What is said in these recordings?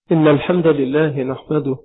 إن الحمد لله نحمده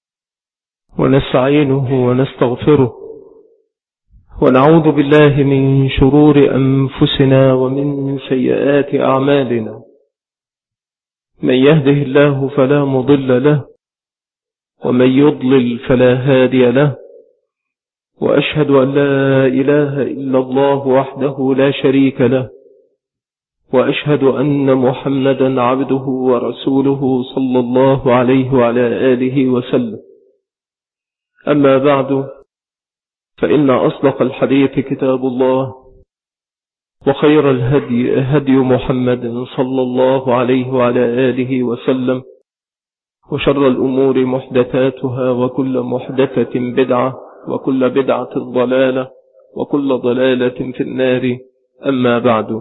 ونستعينه ونستغفره ونعوذ بالله من شرور أنفسنا ومن سيئات أعمالنا. من يهده الله فلا مضل له ومن يضلل فلا هادي له، وأشهد أن لا إله إلا الله وحده لا شريك له، وأشهد أن محمدا عبده ورسوله صلى الله عليه وعلى آله وسلم. أما بعد، فإن أصدق الحديث كتاب الله، وخير الهدي هدي محمد صلى الله عليه وعلى آله وسلم، وشر الأمور محدثاتها، وكل محدثة بدعة، وكل بدعة ضلالة، وكل ضلالة في النار. أما بعد،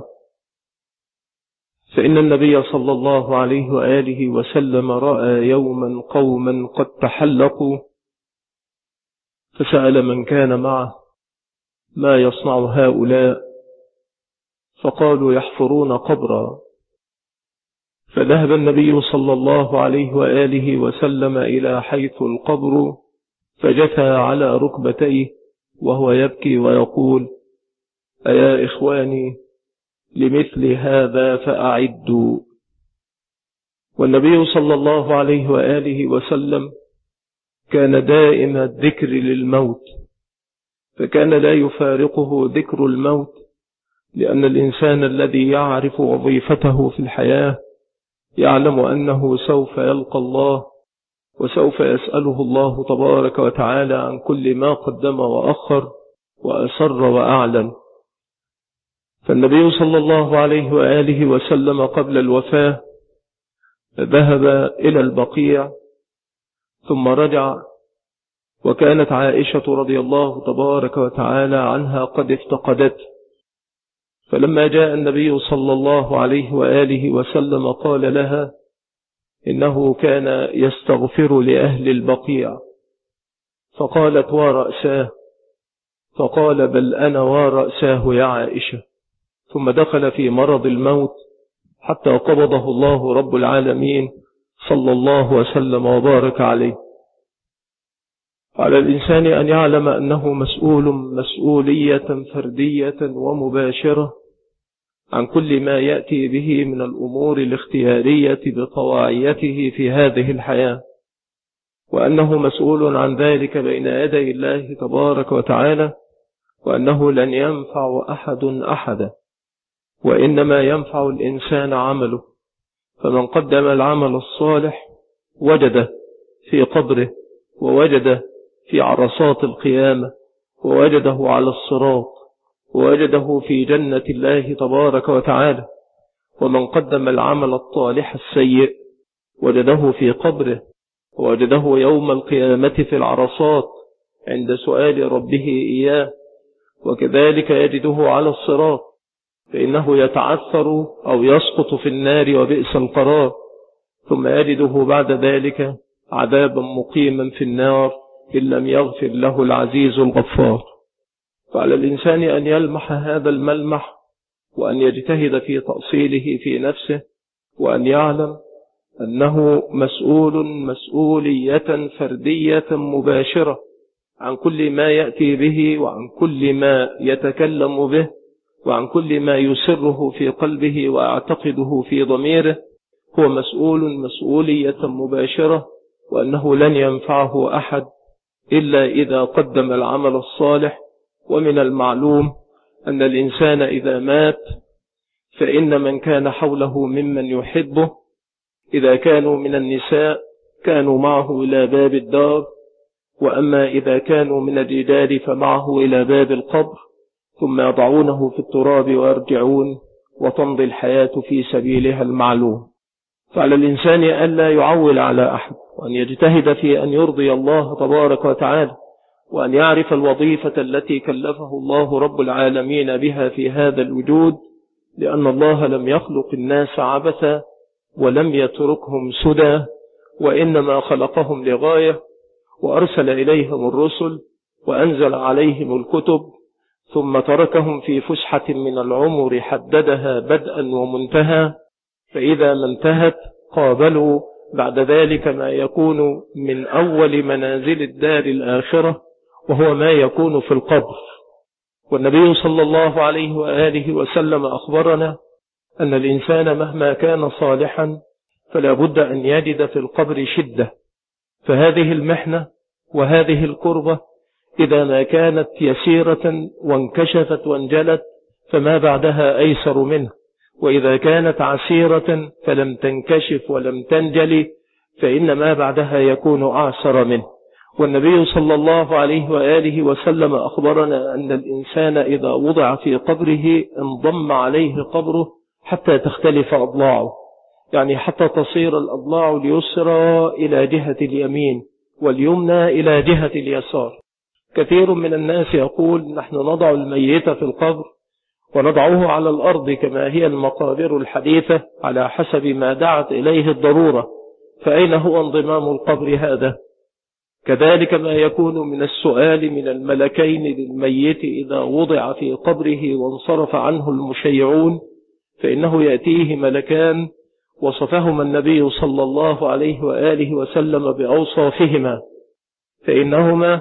فإن النبي صلى الله عليه وآله وسلم رأى يوما قوما قد تحلقوا، فسأل من كان معه: ما يصنع هؤلاء؟ فقالوا: يحفرون قبرا. فذهب النبي صلى الله عليه وآله وسلم إلى حيث القبر، فجثى على ركبتيه وهو يبكي ويقول: أيا إخواني، لمثل هذا فأعدوا. والنبي صلى الله عليه وآله وسلم كان دائم الذكر للموت، فكان لا يفارقه ذكر الموت، لأن الإنسان الذي يعرف وظيفته في الحياة يعلم أنه سوف يلقى الله، وسوف يسأله الله تبارك وتعالى عن كل ما قدم وأخر وأسر وأعلن. فالنبي صلى الله عليه وآله وسلم قبل الوفاة ذهب إلى البقيع ثم رجع، وكانت عائشة رضي الله تبارك وتعالى عنها قد افتقدته. فلما جاء النبي صلى الله عليه وآله وسلم قال لها إنه كان يستغفر لأهل البقيع، فقالت: ورأساه؟ فقال: بل أنا ورأساه يا عائشة. ثم دخل في مرض الموت حتى قبضه الله رب العالمين صلى الله وسلم وبارك عليه. على الإنسان أن يعلم أنه مسؤول مسؤولية فردية ومباشرة عن كل ما يأتي به من الأمور الاختيارية بطواعيته في هذه الحياة، وأنه مسؤول عن ذلك بين يدي الله تبارك وتعالى، وأنه لن ينفع أحد أحدا، وإنما ينفع الإنسان عمله. فمن قدم العمل الصالح وجده في قبره، ووجده في عرصات القيامة، ووجده على الصراط، ووجده في جنة الله تبارك وتعالى. ومن قدم العمل الطالح السيء وجده في قبره، ووجده يوم القيامة في العرصات عند سؤال ربه إياه، وكذلك يجده على الصراط، فإنه يتعثر أو يسقط في النار وبئس القرار، ثم يجده بعد ذلك عذابا مقيما في النار إن لم يغفر له العزيز الغفار. فعلى الإنسان أن يلمح هذا الملمح، وأن يجتهد في تأصيله في نفسه، وأن يعلم أنه مسؤول مسؤولية فردية مباشرة عن كل ما يأتي به، وعن كل ما يتكلم به، وعن كل ما يسره في قلبه ويعتقده في ضميره. هو مسؤول مسؤولية مباشرة، وأنه لن ينفعه أحد إلا إذا قدم العمل الصالح. ومن المعلوم أن الإنسان إذا مات فإن من كان حوله ممن يحبه، إذا كانوا من النساء كانوا معه إلى باب الدار، وأما إذا كانوا من الرجال فمعه إلى باب القبر، ثم يضعونه في التراب ويرجعون، وتمضي الحياة في سبيلها المعلوم. فعلى الإنسان ألا يعول على أحد، وأن يجتهد في أن يرضي الله تبارك وتعالى، وأن يعرف الوظيفة التي كلفه الله رب العالمين بها في هذا الوجود، لأن الله لم يخلق الناس عبثا، ولم يتركهم سدى، وإنما خلقهم لغاية، وأرسل إليهم الرسل، وأنزل عليهم الكتب، ثم تركهم في فسحة من العمر حددها بدءا ومنتهى، فإذا ما انتهت قابلوا بعد ذلك ما يكون من أول منازل الدار الآخرة، وهو ما يكون في القبر. والنبي صلى الله عليه وآله وسلم أخبرنا أن الإنسان مهما كان صالحا فلا بد أن يجد في القبر شدة، فهذه المحنة وهذه الكربة إذا ما كانت يسيرة وانكشفت وانجلت فما بعدها أيسر منه، وإذا كانت عسيرة فلم تنكشف ولم تنجلي فإن ما بعدها يكون أعسر منه. والنبي صلى الله عليه وآله وسلم أخبرنا أن الإنسان إذا وضع في قبره انضم عليه قبره حتى تختلف أضلاعه، يعني حتى تصير الأضلاع اليسرى إلى جهة اليمين واليمنى إلى جهة اليسار. كثير من الناس يقول نحن نضع الميت في القبر ونضعه على الأرض كما هي المقابر الحديثة على حسب ما دعت إليه الضرورة، فأين هو انضمام القبر هذا؟ كذلك ما يكون من السؤال من الملكين للميت إذا وضع في قبره وانصرف عنه المشيعون، فإنه يأتيه ملكان وصفهما النبي صلى الله عليه وآله وسلم بأوصافهما، فإنهما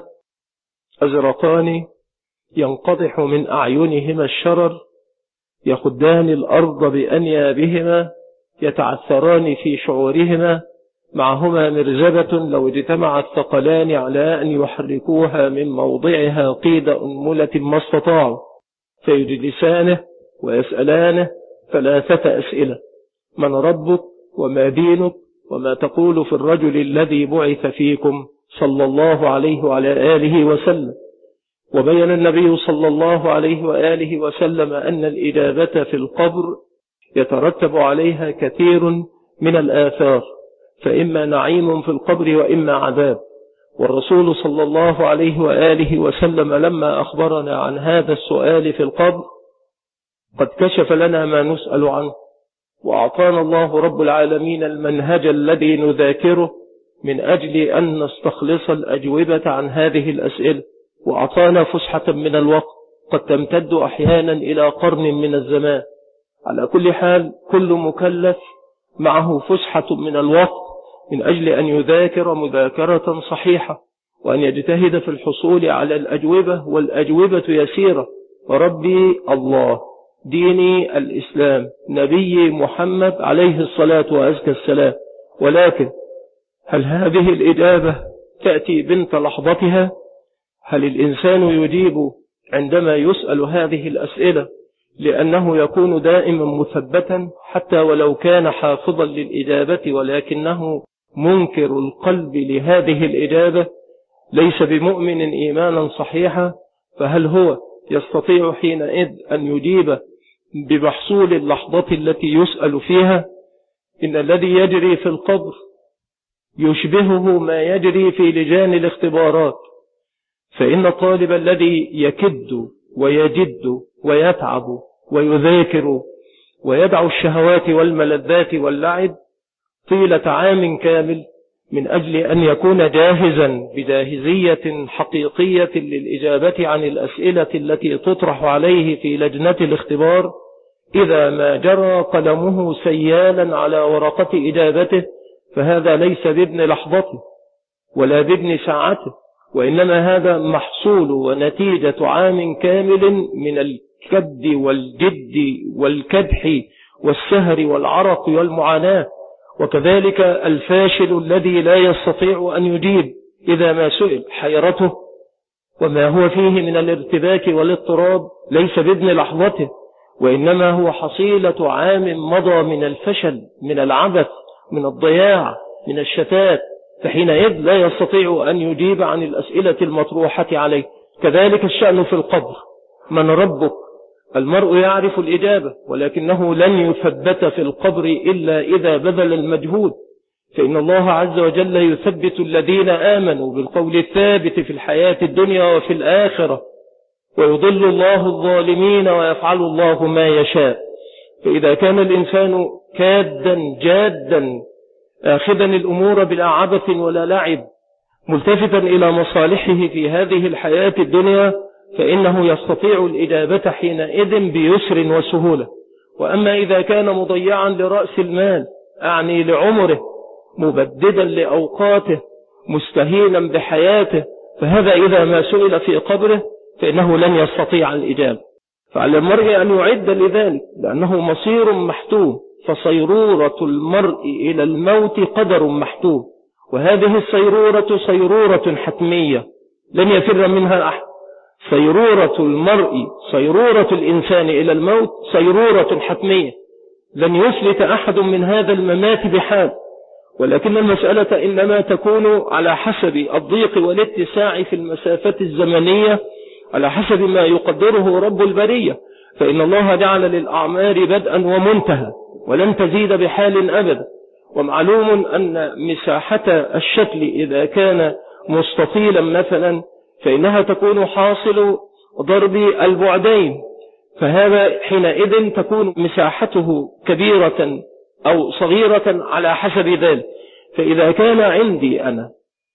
أزرقان ينقضح من أعينهما الشرر، يخدان الأرض بأنيابهما، يتعثران في شعورهما، معهما مرزبة لو اجتمع الثقلان على أن يحركوها من موضعها قيد أنملة ما استطاعوا، فيجلسانه ويسألانه 3 أسئلة: من ربك وما دينك وما تقول في الرجل الذي بعث فيكم صلى الله عليه وعلى آله وسلم. وبين النبي صلى الله عليه وآله وسلم أن الإجابة في القبر يترتب عليها كثير من الآثار، فإما نعيم في القبر وإما عذاب. والرسول صلى الله عليه وآله وسلم لما أخبرنا عن هذا السؤال في القبر قد كشف لنا ما نسأل عنه، وأعطانا الله رب العالمين المنهج الذي نذاكره من أجل أن نستخلص الأجوبة عن هذه الأسئلة، وأعطانا فسحة من الوقت قد تمتد أحيانا إلى قرن من الزمان. على كل حال كل مكلف معه فسحة من الوقت من أجل أن يذاكر مذاكرة صحيحة، وأن يجتهد في الحصول على الأجوبة، والأجوبة يسيرة. ربي الله، ديني الإسلام، نبي محمد عليه الصلاة وأزكى السلام. ولكن هل هذه الإجابة تأتي بنت لحظتها؟ هل الإنسان يجيب عندما يسأل هذه الأسئلة لأنه يكون دائما مثبتا حتى ولو كان حافظا للإجابة، ولكنه منكر القلب لهذه الإجابة ليس بمؤمن إيمانا صحيحا؟ فهل هو يستطيع حينئذ أن يجيب بمحصول اللحظة التي يسأل فيها؟ إن الذي يجري في القبر يشبهه ما يجري في لجان الاختبارات، فإن الطالب الذي يكد ويجد ويتعب ويذاكر ويدع الشهوات والملذات واللعب طيلة عام كامل من أجل أن يكون جاهزا بجاهزية حقيقية للإجابة عن الأسئلة التي تطرح عليه في لجنة الاختبار، إذا ما جرى قلمه سيالا على ورقة إجابته فهذا ليس بابن لحظته ولا بابن ساعته، وإنما هذا محصول ونتيجة عام كامل من الكد والجد والكدح والسهر والعرق والمعاناة. وكذلك الفاشل الذي لا يستطيع أن يجيب إذا ما سئل، حيرته وما هو فيه من الارتباك والاضطراب ليس بابن لحظته، وإنما هو حصيلة عام مضى من الفشل، من العبث، من الضياع، من الشتات، فحينئذ لا يستطيع أن يجيب عن الأسئلة المطروحة عليه. كذلك الشأن في القبر: من ربك؟ المرء يعرف الإجابة ولكنه لن يثبت في القبر إلا إذا بذل المجهود، فإن الله عز وجل يثبت الذين آمنوا بالقول الثابت في الحياة الدنيا وفي الآخرة، ويضل الله الظالمين ويفعل الله ما يشاء. فإذا كان الإنسان كادا جادا آخذا الأمور بلا عبث ولا لعب، ملتفتا إلى مصالحه في هذه الحياة الدنيا، فإنه يستطيع الإجابة حينئذ بيسر وسهولة. وأما إذا كان مضيعا لرأس المال، أعني لعمره مبددا لأوقاته مستهينا بحياته، فهذا إذا ما سئل في قبره فإنه لن يستطيع الإجابة. فعلى المرء أن يعد لذلك، لأنه مصير محتوم، فصيرورة المرء إلى الموت قدر محتوم، وهذه الصيرورة صيرورة حتمية لن يفر منها أحد. صيرورة المرء، صيرورة الإنسان إلى الموت صيرورة حتمية لن يفلت أحد من هذا الممات بحال، ولكن المسألة إنما تكون على حسب الضيق والاتساع في المسافة الزمنية، على حسب ما يقدره رب البرية. فإن الله جعل للأعمار بدءا ومنتهى ولن تزيد بحال أبدا. ومعلوم أن مساحة الشكل إذا كان مستطيلا مثلا فإنها تكون حاصل ضرب البعدين، فهذا حينئذ تكون مساحته كبيرة أو صغيرة على حسب ذلك. فإذا كان عندي أنا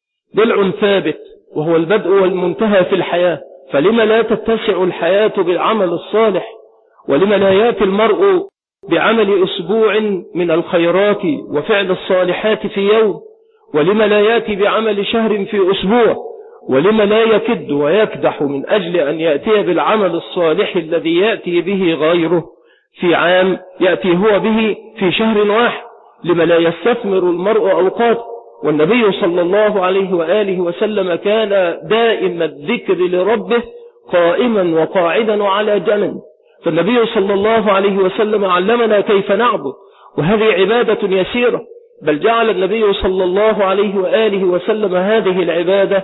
ضلع ثابت وهو البدء والمنتهى في الحياة، فلما لا تتسع الحياة بالعمل الصالح؟ ولما لا يأتي المرء بعمل أسبوع من الخيرات وفعل الصالحات في يوم؟ ولما لا يأتي بعمل شهر في أسبوع؟ ولما لا يكد ويكدح من أجل أن يأتي بالعمل الصالح الذي يأتي به غيره في عام، يأتي هو به في شهر واحد؟ لما لا يستثمر المرء أوقات؟ والنبي صلى الله عليه وآله وسلم كان دائم الذكر لربه قائما وقاعدا على جنب. فالنبي صلى الله عليه وسلم علمنا كيف نعبد، وهذه عبادة يسيرة، بل جعل النبي صلى الله عليه وآله وسلم هذه العبادة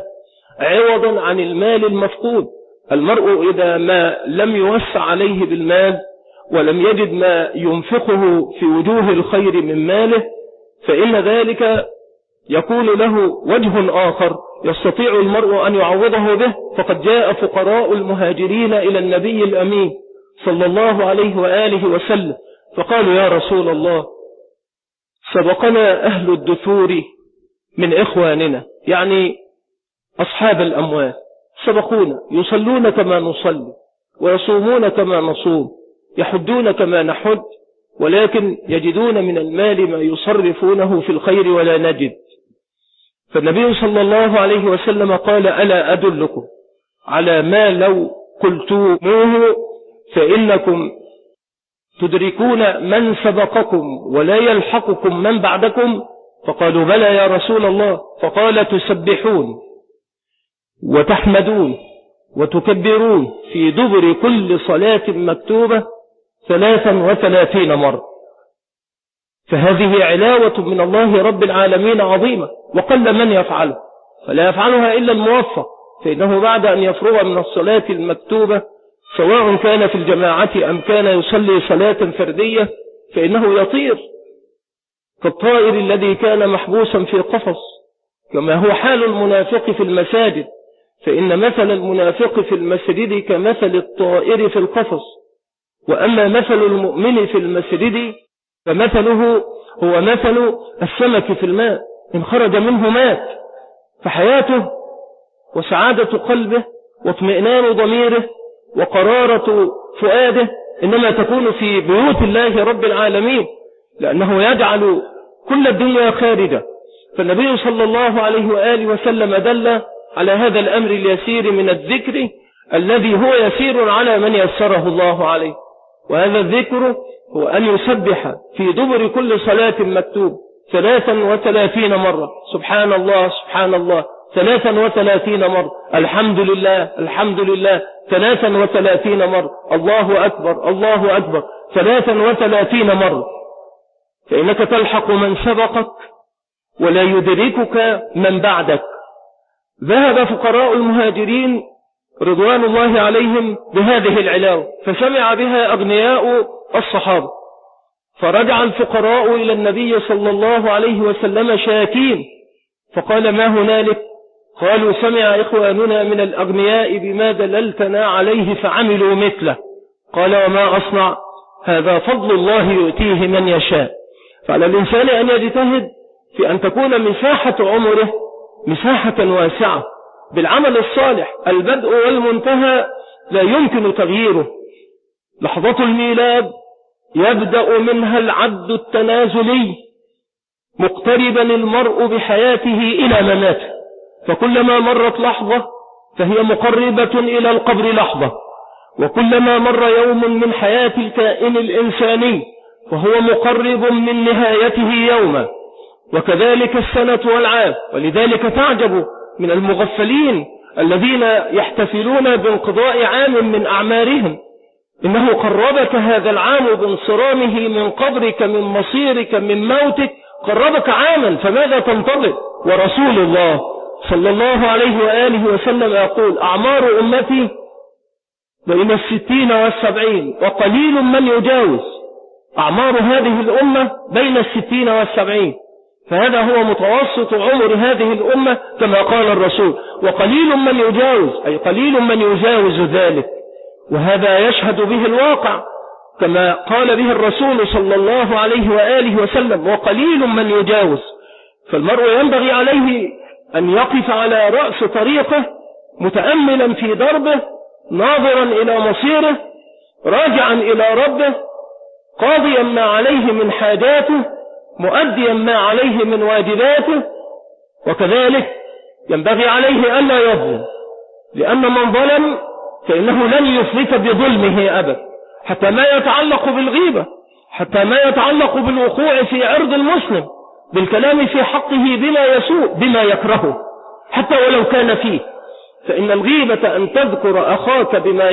عوضا عن المال المفقود. المرء إذا ما لم يوسع عليه بالمال ولم يجد ما ينفقه في وجوه الخير من ماله، فإن ذلك يكون له وجه آخر يستطيع المرء أن يعوضه به. فقد جاء فقراء المهاجرين إلى النبي الأمين صلى الله عليه وآله وسلم فقالوا: يا رسول الله، سبقنا أهل الدثور من إخواننا، يعني أصحاب الأموال، سبقونا، يصلون كما نصلي ويصومون كما نصوم، يحجون كما نحج، ولكن يجدون من المال ما يصرفونه في الخير ولا نجد. فالنبي صلى الله عليه وسلم قال: ألا أدلكم على ما لو قلتموه فإنكم تدركون من سبقكم ولا يلحقكم من بعدكم؟ فقالوا: بلى يا رسول الله. فقال: تسبحون وتحمدون وتكبرون في دبر كل صلاة مكتوبة 33 مرة. فهذه علاوة من الله رب العالمين عظيمة، وقل من يفعله، فلا يفعلها إلا الموفق، فإنه بعد أن يفرغ من الصلاة المكتوبة سواء كان في الجماعة أم كان يصلي صلاة فردية فإنه يطير كالطائر الذي كان محبوسا في قفص، كما هو حال المنافق في المساجد، فإن مثل المنافق في المسجد كمثل الطائر في القفص، وأما مثل المؤمن في المسجد فمثله هو مثل السمك في الماء، إن خرج منه مات. فحياته وسعادة قلبه واطمئنان ضميره وقرارة فؤاده إنما تكون في بيوت الله رب العالمين، لأنه يجعل كل الدنيا خارجة. فالنبي صلى الله عليه وآله وسلم دل على هذا الأمر اليسير من الذكر الذي هو يسير على من يسره الله عليه. وهذا الذكر هو أن يسبح في دبر كل صلاة مكتوب 33 مرة، سبحان الله سبحان الله 33 مرة، الحمد لله الحمد لله 33 مرة، الله أكبر الله أكبر 33 مرة. فإنك تلحق من سبقك ولا يدركك من بعدك. ذهب فقراء المهاجرين رضوان الله عليهم بهذه العلاوة، فسمع بها أغنياء الصحابة، فرجع الفقراء إلى النبي صلى الله عليه وسلم شاكين، فقال: ما هنالك؟ قالوا: سمع إخواننا من الأغنياء بما دللتنا عليه فعملوا مثله. قال: وما أصنع؟ هذا فضل الله يؤتيه من يشاء. فعلى الإنسان أن يجتهد في أن تكون مساحة عمره مساحة واسعة بالعمل الصالح. البدء والمنتهى لا يمكن تغييره. لحظة الميلاد يبدأ منها العد التنازلي مقتربا المرء بحياته إلى مماته، فكلما مرت لحظة فهي مقربة إلى القبر لحظة، وكلما مر يوم من حياة الكائن الإنساني فهو مقرب من نهايته يوما، وكذلك السنة والعام. ولذلك تعجب من المغفلين الذين يحتفلون بانقضاء عام من أعمارهم. إنه قربك هذا العام بانصرامه من قبرك، من مصيرك، من موتك، قربك عاما، فماذا تنتظر؟ ورسول الله صلى الله عليه وآله وسلم يقول: أعمار أمتي بين 60 و70 وقليل من يجاوز. أعمار هذه الأمة بين 60 و70، فهذا هو متوسط عمر هذه الأمة كما قال الرسول، وقليل من يجاوز، أي قليل من يجاوز ذلك. وهذا يشهد به الواقع كما قال به الرسول صلى الله عليه وآله وسلم: وقليل من يجاوز. فالمرء ينبغي عليه أن يقف على رأس طريقه متأملا في دربه، ناظرا إلى مصيره، راجعا إلى ربه، قاضيا ما عليه من حاجاته، مؤديا ما عليه من واجباته. وكذلك ينبغي عليه ألا يظلم، لأن من ظلم فإنه لن يفلت بظلمه أبدا، حتى ما يتعلق بالغيبة، حتى ما يتعلق بالوقوع في عرض المسلم، بالكلام في حقه بما يسوء، بما يكرهه، حتى ولو كان فيه. فإن الغيبة أن تذكر أخاك بما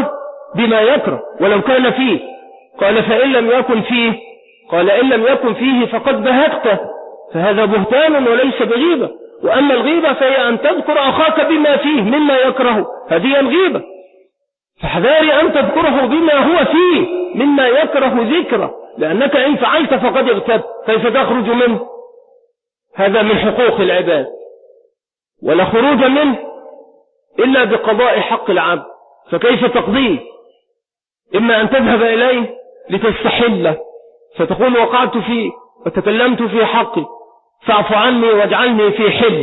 يكره ولو كان فيه. قال: فإن لم يكن فيه، قال: إن لم يكن فيه فقد بهته، فهذا بهتان وليس بغيبة. وأما الغيبة فهي أن تذكر أخاك بما فيه مما يكره، هذه الغيبة. فحذاري أن تذكره بما هو فيه مما يكره ذكره، لأنك إن فعلت فقد اغتبت، كيف تخرج منه؟ هذا من حقوق العباد، ولا خروج منه إلا بقضاء حق العبد. فكيف تقضيه؟ إما أن تذهب إليه لتستحله، فتقول: وقعت فيه وتكلمت في حقي فاعف عني واجعلني في حل.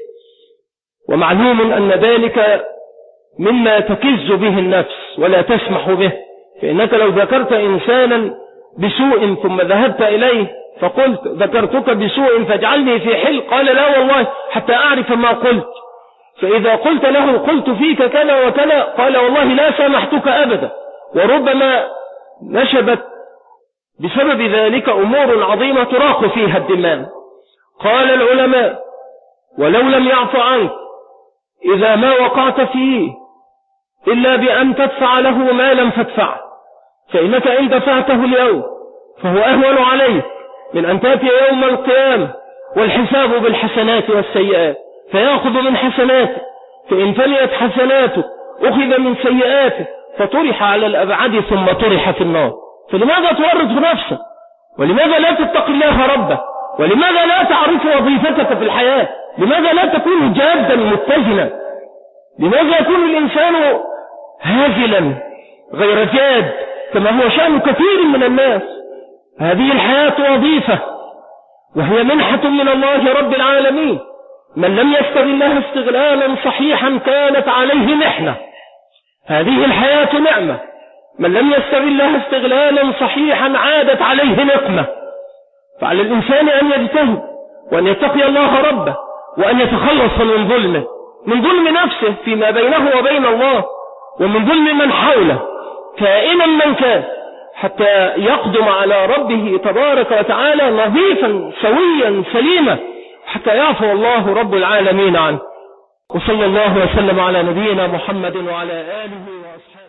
ومعلوم أن ذلك مما تكز به النفس ولا تسمح به. فإنك لو ذكرت إنسانا بسوء ثم ذهبت إليه فقلت: ذكرتك بسوء فاجعلني في حل، قال: لا والله حتى أعرف ما قلت. فإذا قلت له: قلت فيك كذا وكذا، قال: والله لا سامحتك أبدا. وربما نشبت بسبب ذلك أمور عظيمة تراق فيها الدماء. قال العلماء: ولو لم يعف عنك إذا ما وقعت فيه إلا بأن تدفع له ما لم تدفعه، فإنك إن دفعته اليوم فهو أهون عليك من أن تأتي يوم القيامة والحساب بالحسنات والسيئات، فيأخذ من حسناته، فإن فنيت حسناته أخذ من سيئاته فطرح على الأبعد ثم طرح في النار. فلماذا تورط نفسك؟ ولماذا لا تتقي الله ربك؟ ولماذا لا تعرف وظيفتك في الحياة؟ لماذا لا تكون جادا متزنا؟ لماذا يكون الإنسان هازلا غير جاد كما هو شأن كثير من الناس؟ هذه الحياة وظيفة، وهي منحة من الله رب العالمين. من لم يستغلها استغلالا صحيحا كانت عليه محنة. هذه الحياة نعمة، من لم يستغلها استغلالا صحيحا عادت عليه نقمة. فعلى الإنسان أن يجتهد وأن يتقي الله ربه، وأن يتخلص من ظلمه، من ظلم نفسه فيما بينه وبين الله، ومن ظلم من حوله كائنا من كان، حتى يقدم على ربه تبارك وتعالى نظيفا سويا سليما، حتى يعفو الله رب العالمين عنه. وصلى الله وسلم على نبينا محمد وعلى آله وأصحابه.